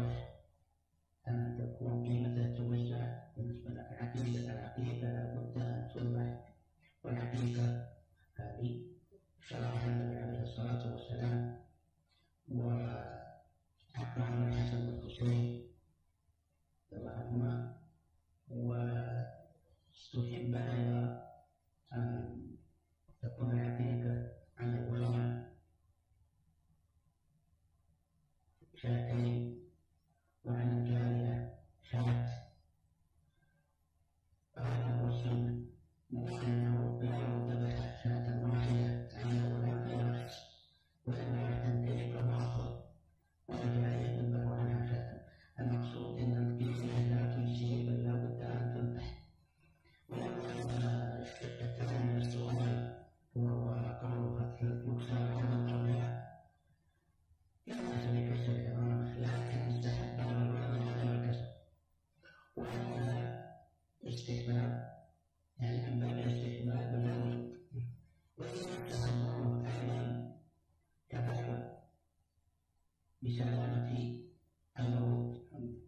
الصالح أن تكون قيمتها توسع بالنسبة للعقيدة. العقيدة لابد أن توضح، والعقيدة هذه شرعها النبي عليه الصلاة والسلام وأخبرنا الحسن والحسين رضي الله عنهما، واستحب أيضا أن تكون العقيدة عن العلماء شاتين وعن الجارية شات. قال مسلم أنه لو ذبح شاة واحدة عنه ولم ينقص ولم يعتد فمعصر والجارية تذبح عنها شاة. المقصود أن القيمة لا تجزي بل لا بد أن تذبح. ولما اشتدت من السؤال وهو قول فتح يكسر على قولها كما سيكسر العراق، لكن استحب العلماء الكسر. وهذا استحباب، يعني من باب الاستحباب بالوجوب. ويستحب أيضا تبعه بسلامة الموت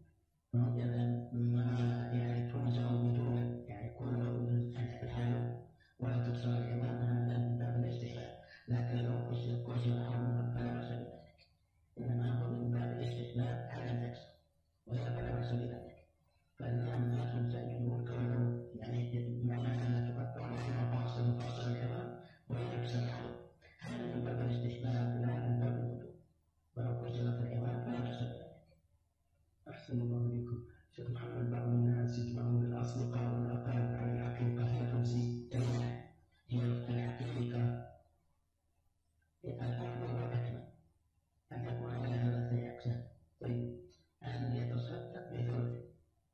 ما يعني تنزل بدون يعني كل أنت الحال ولا تكسر العظام، هذا من باب الاستحباب. لكن لو كسر عظام فلا بأس بذلك، إنما هو من باب الاستحباب على النفس ولا بأس بذلك. فالآن لا تنزل كونه يعني معناها تقطع فاصل العظام ويكسر العظام، هذا من باب الاستحباب لا من باب الوجوب. ولو كسرت العظام فلا بأس بذلك. أحسن الله إليكم. شيخ محمد، بعض الناس يجمعون الأصدقاء والأقارب على العقيقة، هل تجزي؟ هي العقيقة الأفضل والأكمل أن تكون على ثلاثة أقسام. طيب، أن يتصدق بثلث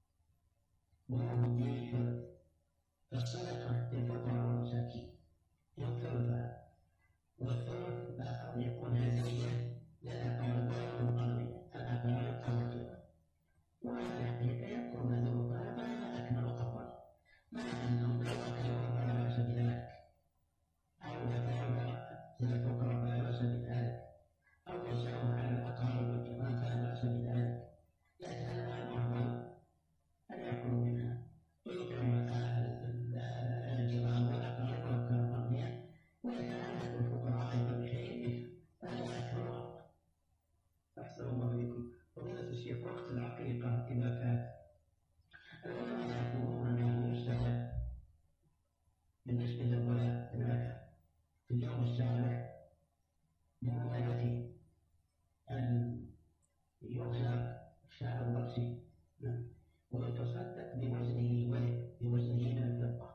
ويهدي ثلث، فالصدقة للفقراء والمساكين والثلث، والثلث الآخر يكون هدية للأقارب والمقربين الأقارب أو الثلث. والحقيقة يكون ذنوبها فلا أكمل أفضل، مع أنهم لو أكلوا فلا بأس بذلك، أو دفعوا للفقراء فلا بأس بذلك، أو وزعوا على الأقارب والجيران فلا بأس بذلك. لكن الأفضل أن يكون منها ويكرم الجيران والأقارب ولو كانوا أغنياء، ويتعامل الفقراء أيضا بشيء فلا أكمل أفضل. أحسن الله إليكم. فضيلة الشيخ، وقت العقيقة إذا فات العلماء يقولون أنه يستحب بالنسبة للولد الذكر في اليوم السابع من ولادته أن يغسل شعر رأسه ويتصدق بوزنه من الفضة،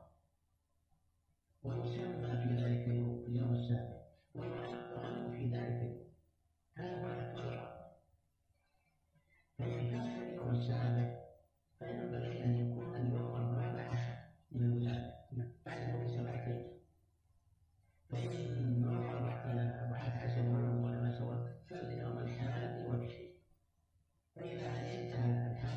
ويسمى في ذلك اليوم السابع ويعتقد في ذلك اليوم. هذا هو الأكبر. فإن كان اليوم السابع فينبغي أن يكون اليوم 14 من الولادة بعد ب7 أيام. فإن مر 14 يوم ولم يتوقف فاليوم 11 والعشرين. فإذا انتهى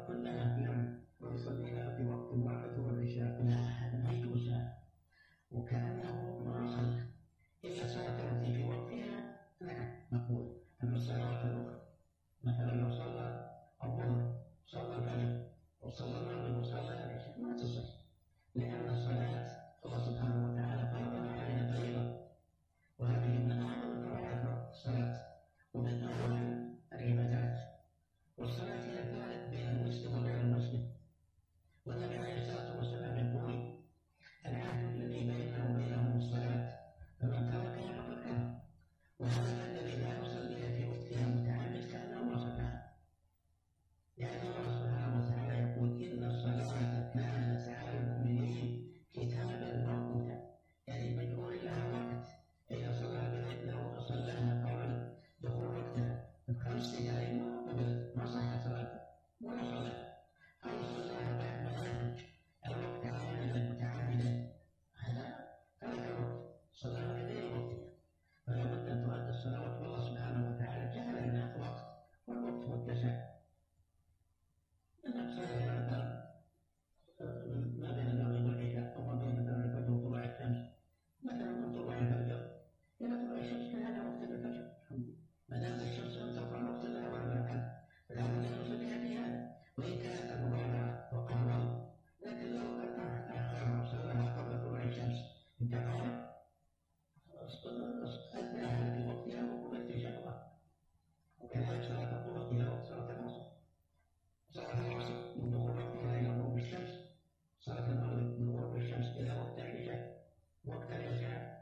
الصلوات كلها. نعم، ويصليها في وقت واحد هو العشاء. لا، هذا ما يجوز، وكأنه ما صلى إلا صلاة التي في وقتها. نعم مقبول. أما الصلوات الأخرى مثلا لو صلى الظهر، صلى الفجر، وصلى المغرب، وصلى العشاء، ما تصح، لأن الصلاة الله سبحانه وتعالى فرضها علينا فريضة، وهذه من أعظم الفرائض الصلاة، ومن أول العبادات. والصلاة هي الفارق بين المسلم وغير المسلم، والنبي عليه الصلاة والسلام يقول: العهد الذي بيننا وبينهم الصلاة، فمن تركها فقد كفر. وهذا الذي لا يصلي في وقتها متعمد كأنه ما صلى، لأن الله سبحانه وتعالى يقول: إن الصلاة كانت على المؤمنين كتابا موقوتا، يعني مجعول لها وقت، إذا صلاها قبل دخول وقتها ب5 دقائق ما صحت صلاته ولا صلاة، أو صلاها بعد ما يخرج الوقت عاملا متعمدا، هذا ترك الوقت، صلاها في غير وقتها. فلا بد أن تؤدى الصلوات، والله سبحانه وتعالى جعل لنا وقت، والوقت متسع. ما بين المغرب والعشاء، أو ما بين مثلا الفجر وطلوع الشمس، مثلا من طلوع الفجر إلى طلوع الشمس، كان هذا وقت الفجر. ما دامت الشمس لم تطلع وقت لها ولا مكان، فلا بد أن نصليها في هذا، وإن كانت المبالغة وقبل، لكن لو أخرها وصلاها قبل طلوع الشمس انتهى، أداها في وقتها وقبلت إن شاء الله. وكذلك صلاة الظهر إلى وقت صلاة العصر، صلاة العصر من دخول وقتها إلى غروب الشمس، صلاة المغرب من غروب الشمس إلى وقت العشاء، وقت العشاء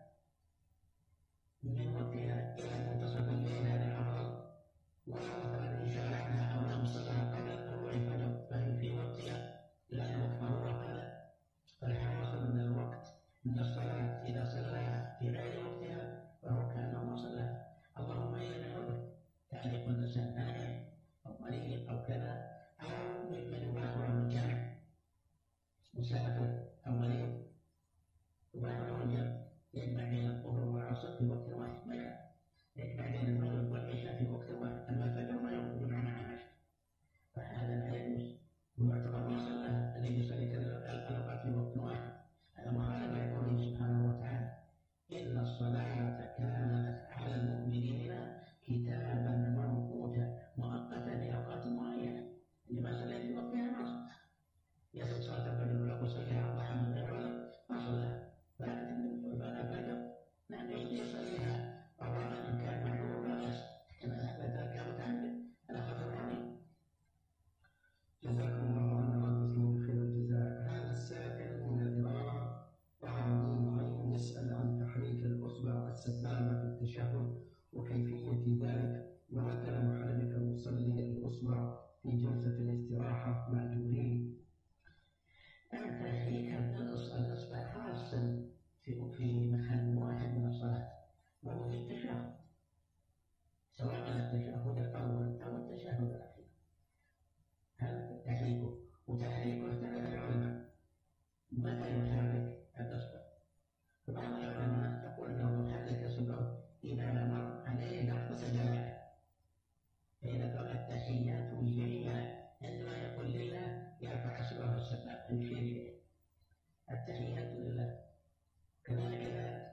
من وقتها إلى منتصف الليل، هذا أفضل. وصلاة العشاء عنها أو نام صلاها قبل طلوع الفجر فهي في وقتها، لا الوقت هو هذا. فالحاصل من الوقت من الصلاة إذا صلاها في غير وقتها فهو كأنه ما صلاها. اللهم إلا من عذر، يعني يكون الإنسان نائم أو مريض أو كذا، أو ممن يباح له الجمع، مسافر أو مريض يباح له الجمع، يجمع بين الظهر والعصر في وقت واحد، ما يجمع بين المغرب والعشاء في وقت واحد، أما الفجر ما يخرج عن العشاء، فهذا لا يجوز، ويعتبر ما صلى الذي يصلي الأوقات في وقت واحد. هذا مخالف لقوله سبحانه وتعالى: إن الصلاة كانت على المؤمنين كتابا موقوتا، مؤقتا لأوقات معينة، اللي ما صلى في وقتها ما صلى. يصل صلاة الفجر ولو صليها أضحى من غير عذر ما صلى، ولكن بعد الفجر نحن يصليها أولا إن كان معذور لا بأس، كما ذكر متعمد على خطر عظيم. جزاكم الله عنا وجزاكم خير الجزاء. هذا السائل من العراق وعن يسأل عن تحريك الأصبع السبابة في التشهد وكيفية ذلك، ومثل محرك المصلي الأصبع في جلسة الاستراحة مأجورين. تحريك الأصبع خاصا في محل واحد من الصلاة، وهو في التشهد، سواء كان التشهد الأول أو التشهد الأخير، هذا تحريكه. وتحريكه اختلف العلماء متى يحرك الأصبع، فبعض العلماء يقول أنه يحرك أصبعه إذا مر عليه لفظ الجلالة، فإذا قال التحيات لله، عندما يقول لله يرفع أصبعه السبابة يشير إليه، التحيات لله. كذلك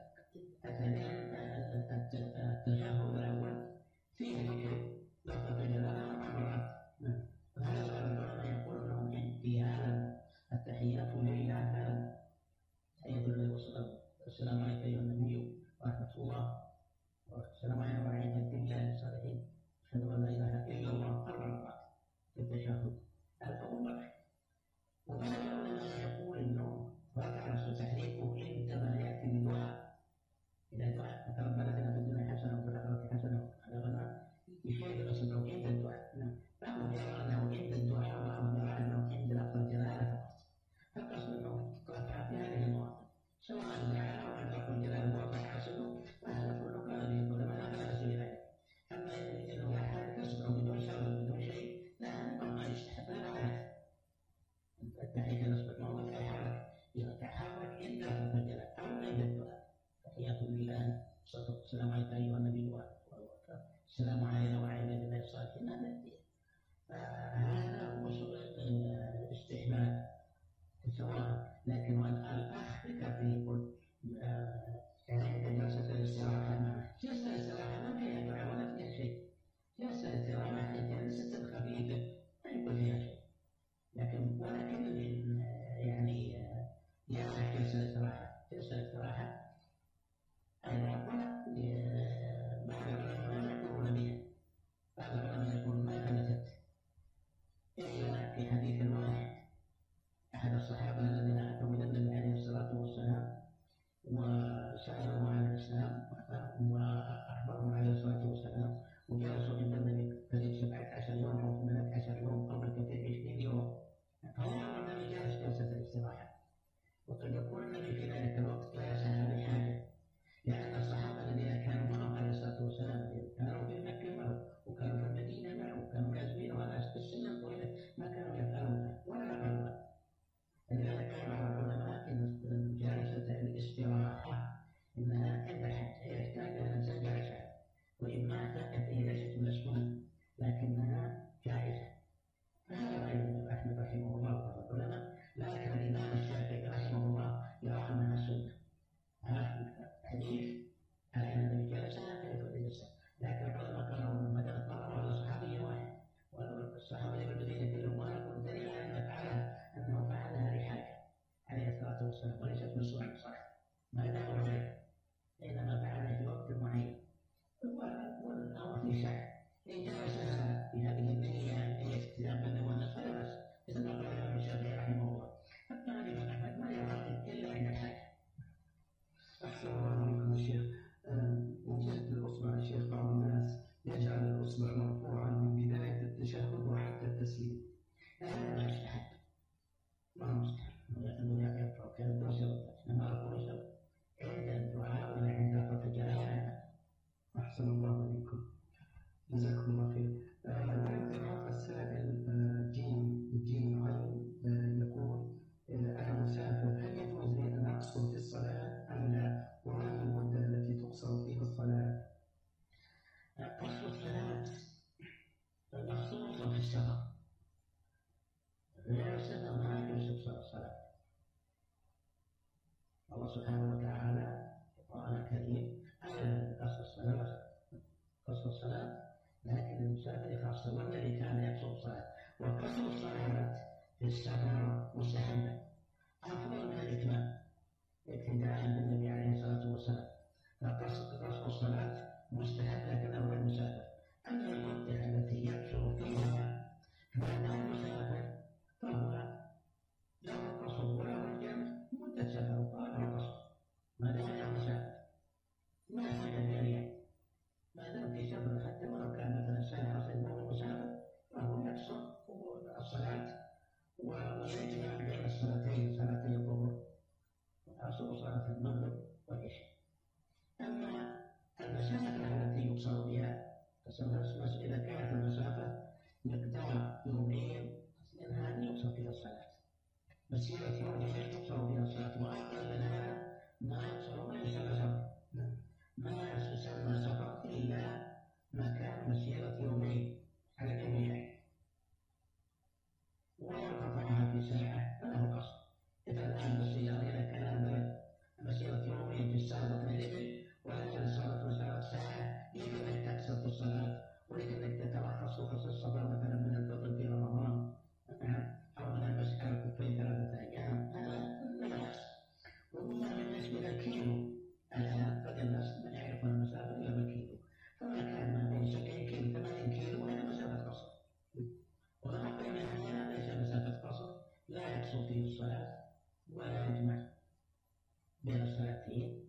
التشهد الأول فيه ذكر لفظ الجلالة 4 مرات، فهذا العلماء يقول لهم انتهاء التحيات لله، هذا تحية الله والسلام عليك أيها النبي ورحمة الله، والسلام علينا وعلى عباد الله الصالحين، أشهد أن لا إله إلا الله 4 مرات في التشهد، هذا أول مرة. وبعض العلماء يقول إنه رفع نص تحريكه عندما يأتي بالدعاء، إذا دعاء ربنا آتنا في الدنيا حسنة وفي الآخرة حسنة وقنا عذاب النار، يشير بأصبعه عند الدعاء. بعضهم يرى أنه عند الدعاء، وبعضهم يرى أنه عند لفظ الجلالة فقط. فالقصد أنه رفع في هذه المواطن، سواء دعا أو أن لفظ الجلالة وضع حسنه، فهذا كله قال به العلماء لا بأس بذلك. أما إنه يحرك أصبعه بدون سبب بدون شيء، لا، هذا ما يستحب، لا خلاف. التحية الأصبع ما يتحرك، يتحرك عند لفظ الجلالة أو عند الدعاء. تحيات لله، السلام عليك أيها النبي السلام علينا وعلى عباد الله الصالحين، هذا هو أمر مستحبا أفضل من الإتمام اقتداء بالنبي عليه الصلاة والسلام. فقصر الصلاة مستحب لكن أمر المسافر. أما المنطقة التي يكثر فيها فإنه مسافر فهو له القصر وله الجمع مدة سفر فله القصر ما دام أنه مسافر ما في أجرية ما دام في سفر حتى ولو كان مثلا سنة أو سنة وهو مسافر فهو يقصر الصلاة ويجمع بين الصلاتين صلاتي الظهر والعصر وصلاة المغرب والعشاء. أما المسافة التي يقصر بها إذا كانت المسافة مقدار يومين هذه يقصر فيها الصلاة. مسيرة يومين يقصر فيها الصلاة وأقل من هذا ما يقصر ما يسمى سفر. ما يسمى سفر إلا ما كان مسيرة يومين على الجميع وينقطعها في ساعة فله قصر. إذا الآن السيارة إذا كان مسيرة يومين في السابق من الإبل ولكن صارت مسافة ساعة يمكن أن تكسر في الصلاة ولكن أنك تترخص رخص السفر مثلا من الفطر في رمضان أو من المسح على الكفين 3 أيام لا بأس. وأما بالنسبة للكيلو الآن قد الناس ما يعرفون المسافة إلا بالكيلو فما كان ما بين 70 كيلو 80 كيلو وهذا مسافة قصر وما بين هذا ليس مسافة قصر لا يقصر فيه الصلاة ولا يجمع بين الصلاتين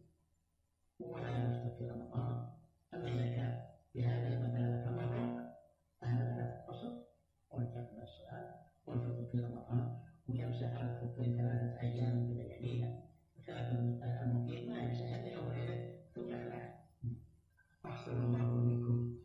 ولا يفطر في رمضان. أما إذا كان بهذه المثابة فمرة هذا قصر ويجمع بين الصلاة والفطر في رمضان ويمسح على الكفين 3 أيام بلياليها. المقيم ما يمسح إلا يوم وليلة ثم يخلع. أحسن الله إليكم.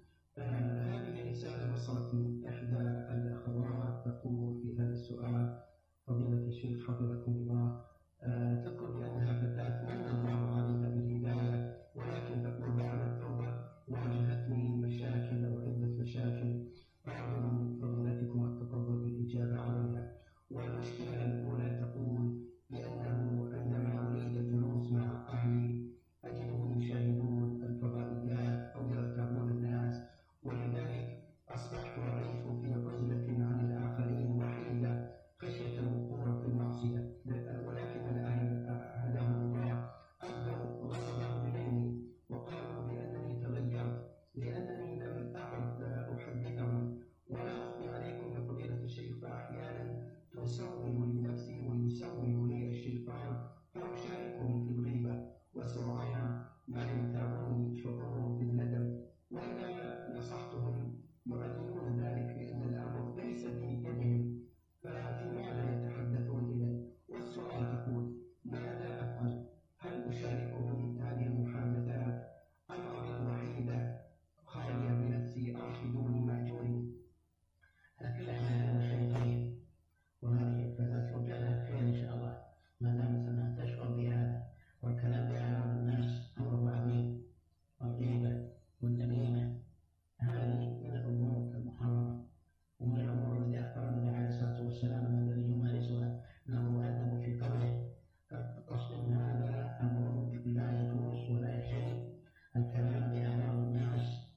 هذه رسالة وصلت من إحدى الأخوات تقول في هذا السؤال: فضيلة الشيخ حفظكم الله، تقول بأنها فتاة من الله عليها بالهداية ولكن تقول بعد التوبة واجهتني مشاكل أو عدة مشاكل أرجو من فضيلتكم التفضل بالإجابة عليها. والمشكلة الأولى تقول بأنه عندما أريد الجلوس مع أهلي أجدهم يشاهدون الفضائيات أو يرتابون الناس ولذلك أصبحت أعيش في عزلة عن الآخرين وحيدة خشية الوقوع في المعصية. ولكن الآن هداهم الله أبدوا غضبهم مني وقالوا بأنني تغيرت لأنني لم أعد أحدثهم ولا أخفي عليكم يا فضيلة الشيخ فأحيانا تسول لنفسي ويسول لي الشيطان فأشاركهم في الغيبة وسرعان ما يتابعوني شعور بالندم وإذا نصحتهم يعلمون ذلك لأن الأمر ليس بيدهم ففي ماذا يتحدثون إليه. والسؤال تقول ماذا أفعل؟ هل أشاركهم هذه المحادثات أم أظل وحيدة خالية بنفسي أرشدوني مأجوري؟ هكذا هذا شيء طيب وهذه الفتاة رجالها خير إن شاء الله ما دامت أنها تشعر بهذا. والكلام بأعراض الناس أمر عظيم والغيبة والنميمة هذه من الأمور المحرمة ومن الأمور التي أخبر النبي عليه الصلاة والسلام أن الذي يمارسها أنه يأدب في قوله فقصد هذا أمر لا يجوز ولا يحل الكلام بأعراض الناس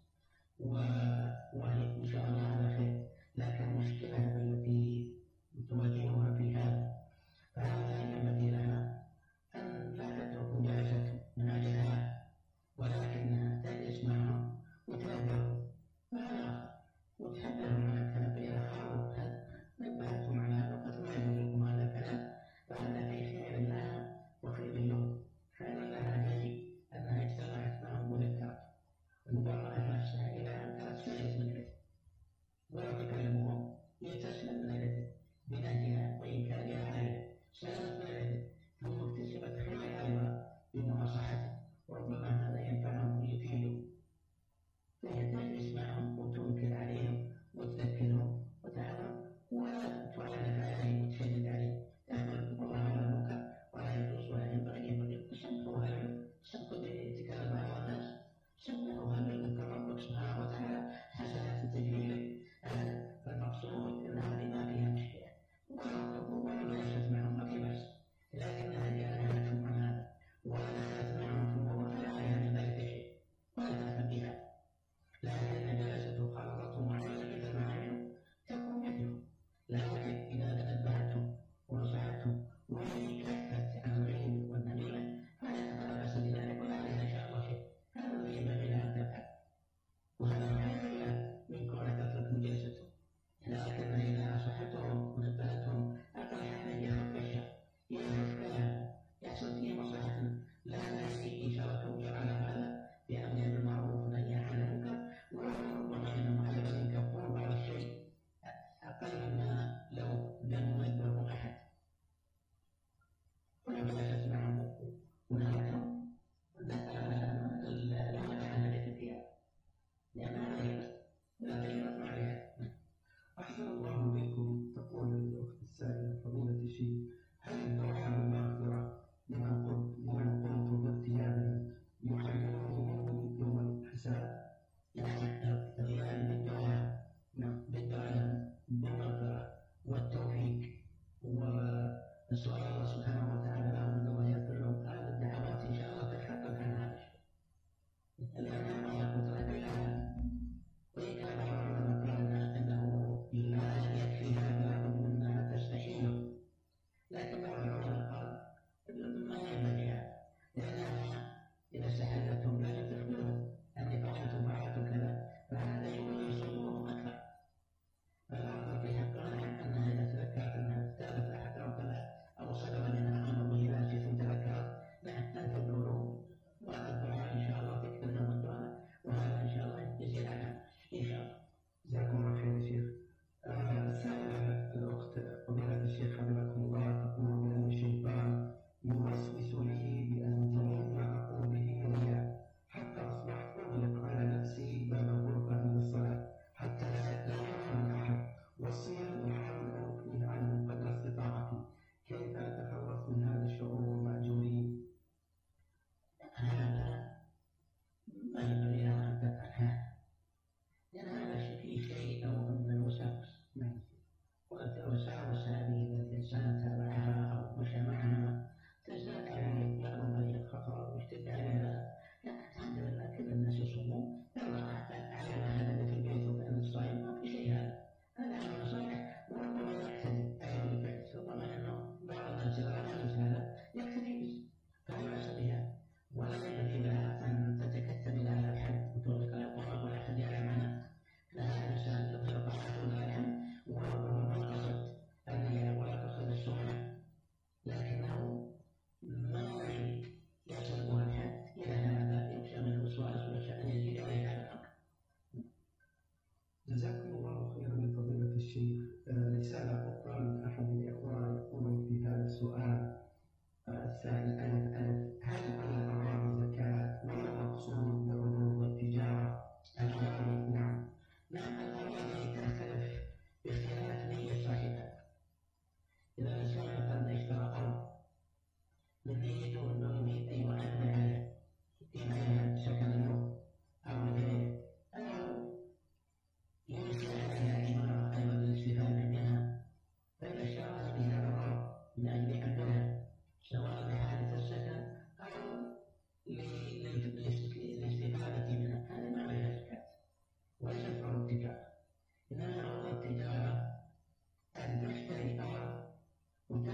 وهي إن شاء الله على خير. لكن المشكلة التي تواجهها في هذا فهذا ينبغي لها أن لا تترك جلسة من أجلها ولكنها تجلس معهم وتنبههم فهذا وتحدثوا عن الكلام إذا خلوا نبهتم على هذا وقد ما يجوزكم هذا الكلام فهذا في خير لها وخير لهم. خير لها هي أنها اجتمعت معهم وذكرت وبرأت نفسها إلى أن تسلمت من الإثم ولا تكلمهم لتسلم من الإثم بنهيها وإنكارها عليها سلمت من الإثم ثم اكتسبت خيرا أيضا بمناصحته وربما هذا ينفعهم ويفيدهم فهي تجلس معهم وتنكر عليهم وتذكرهم وتعظم ولا تعلق عليهم وتشدد عليهم تحمل والله هذا منكر ولا يجوز ولا ينبغي سمعوها سمعوا باتكال بعض الناس سمعوها بالمنكر ربك سبحانه وتعالى حسنات تجريبه فالمقصود ان هذه ما فيها مشكله ولا ليست معهم ما في بس لكنها جاءتهم عن هذا ولا دخلت معهم في الموضوع فلا عليها من ذلك شيء ولا تأثم بها لكن جلسته خلطتهم وعلمت معهم تكون مثلهم لكن إذا تنبهتهم الشيخ، هل الدعاء بالمغفرة لمن قمت باغتيالهم يحرمهم يوم الحساب؟ بالدعاء بالمغفرة والتوفيق، ونسأل الله سبحانه وتعالى لهم أن الله يغفر لهم. هذه الدعوات إن شاء الله تتحقق عن هذا الشيء، لأنها ما يقدر عليها. وإن كان بعضهم قال أنه لا يكفي هذا وأنها تستحيل، لكن بعضهم قال ما ينبغي هذا، لأنها إذا استحلتم لا يتركونهم، أن فعلتم كذا، فهذا يصيبهم أكثر. فالأفضل في حقها أنها إذا تذكرت أنها تابت أحد ربنا أو صدر منها أمر مهلاك ثم تذكرت، أن تدعو والدعاء إن شاء الله تكفي لهم الدعاء، وهذا إن شاء الله يزيد عنها إن شاء الله. جزاكم الله خير يا شيخ. السائلة الأخت فضيلة الشيخ حفظكم الله تقول أن الشيطان يوسوس لي بأن جميع ما أقول به رياء، حتى أصبحت أغلق على نفسي باب الغرفة من الصلاة حتى لا يفهم أحد، والصيام أحاول أن أغني عنه قدر استطاعتي، كيف أتخلص من هذا الشعور مأجورين؟ هذا ما ينبغي أن تفعل، لأن هذا فيه شيء نوع من الوساوس. والوساوس هذه إذا الإنسان تابعها أو مشى معها تزداد عليه بعض الخطر ويشتد عليها. لا، الحمد لله كل الناس يصومون، يلا على هذا اللي في البيت وبين الصائم ما في شيء. هذا عمل صالح، وربما يقتدي أيضا بالفعل، ربما أنه بعض الناس يرى هذا يقتدي، فلا بأس بها، ولا ينبغي لها أن تتكتم إلى هذا الحد وتغلق الأبواب ولا أحد يعلم عنها. لا، هذا الإنسان يظهر طاعته لله وما قصد الرياء ولا قصد السمعة، لكنه ما يصلها الحد إلى هذا، يخشى من الوسواس ويخشى أن يزيد عليه هذا الأمر. جزاكم الله خيرا من فضيلة الشيخ. رسالة أخرى من أحد الإخوة يقول في هذا السؤال السائل هل على الأراضي زكاة؟ وما المقصود بعروض التجارة؟ نعم، الأراضي تختلف باختلاف نية صاحبها. إذا الإنسان مثلا اشترى أرض من نيته أنه يريد أن يعمل عليها سكن له أو غيره، أو ينشئ عليها عمارة أيضا للاستفادة منها، فإذا اشترى بهذا الأرض من أجل عملها سواء لحالة السكن أو للاستفادة منها، هذا ما عليها زكاة وليس عروض التجارة. إنما عروض التجارة أن تشتري أرض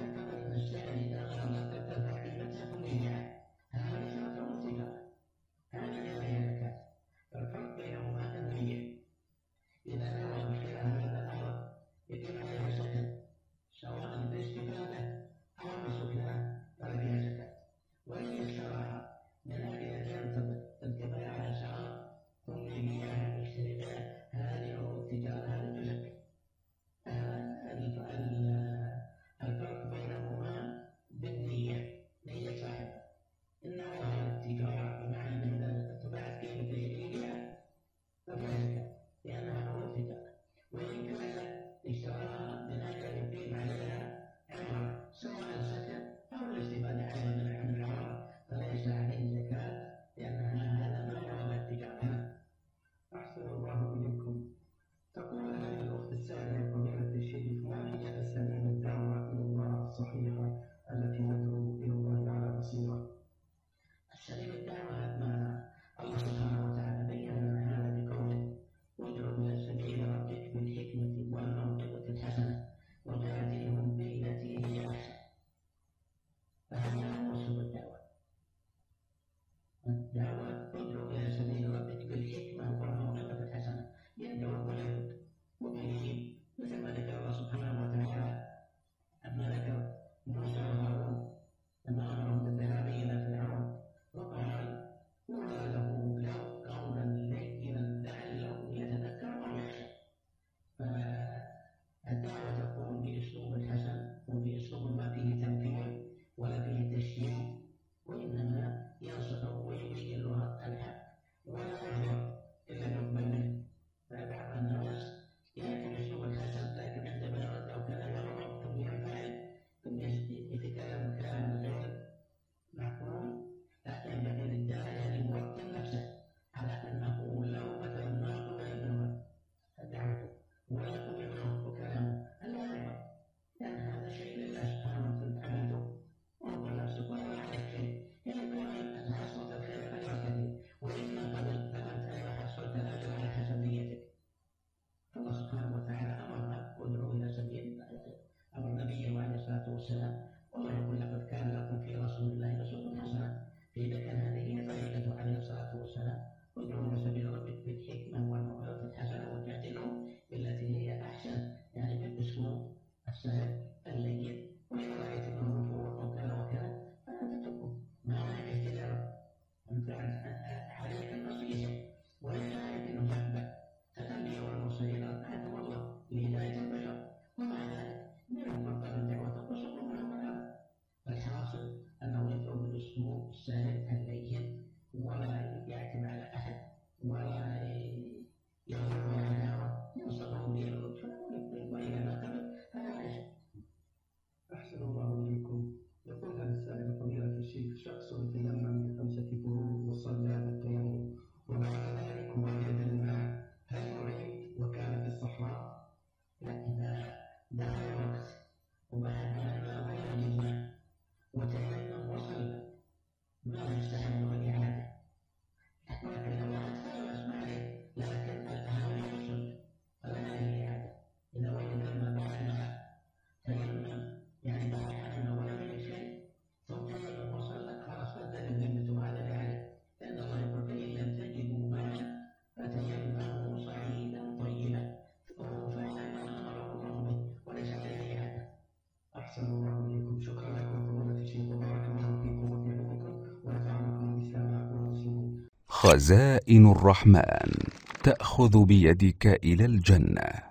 الصلاة والسلام: والله يقول لقد كان لكم في رسول الله أسوة حسنة. فإذا كان هذه هي طريقته عليه الصلاة والسلام: ادعوا إلى سبيل ربك بالحكمة والموعظة الحسنة وجادلهم بالتي هي أحسن، يعني بالأسلوب السهل اللين. وإذا رأيت أنه فوق أو كذا وكذا فلا تتركه، ما هناك اختلاف. أنت عليك النصيحة، وإذا رأيت أنه يحبك الأنبياء والمرسلين هذا والله لهداية البشر، ومع ذلك منهم من قبل الدعوة وصلوا منهم الأمر. فالحاصل أنه يدعو بالأسلوب السهل اللين، ولا يعتمد على أحد، ولا يظهر العداوة، ينصرهم للطف وإذا ما قبل فلا حاجة. أحسن الله إليكم. يقول هذا السائل: فضيلة الشيخ، شخص تيمم ب5 فروض وصلى بالتيمم وبعد ذلك وجد الماء، هل يعيد وكان في الصحراء؟ لا، إذا دخل الوقت وبعد ما غير الماء وتيمم وصلى ما يستحب الإعادة، لكن لو وقت فلا بأس عليه، لكن الأهم يصل فلا إعادة. إذا وجد الماء بعد ما تيمم يعني بعد حجم ولا غير شيء ثم تيمم وصلى خلاص بدل الذمة على الإعادة، لأن الله يقول: فإن لم تجدوا ماء فتيمموا صعيدا طيبا فإنما أمره الله به وليس عليه إعادة. أحسن الله إليكم. شكرا لكم فضيلة الشيخ، وبارك الله فيكم وفي علمكم ونفعنا بالإسلام والمسلمين. خزائن الرحمن تأخذ بيدك إلى الجنة.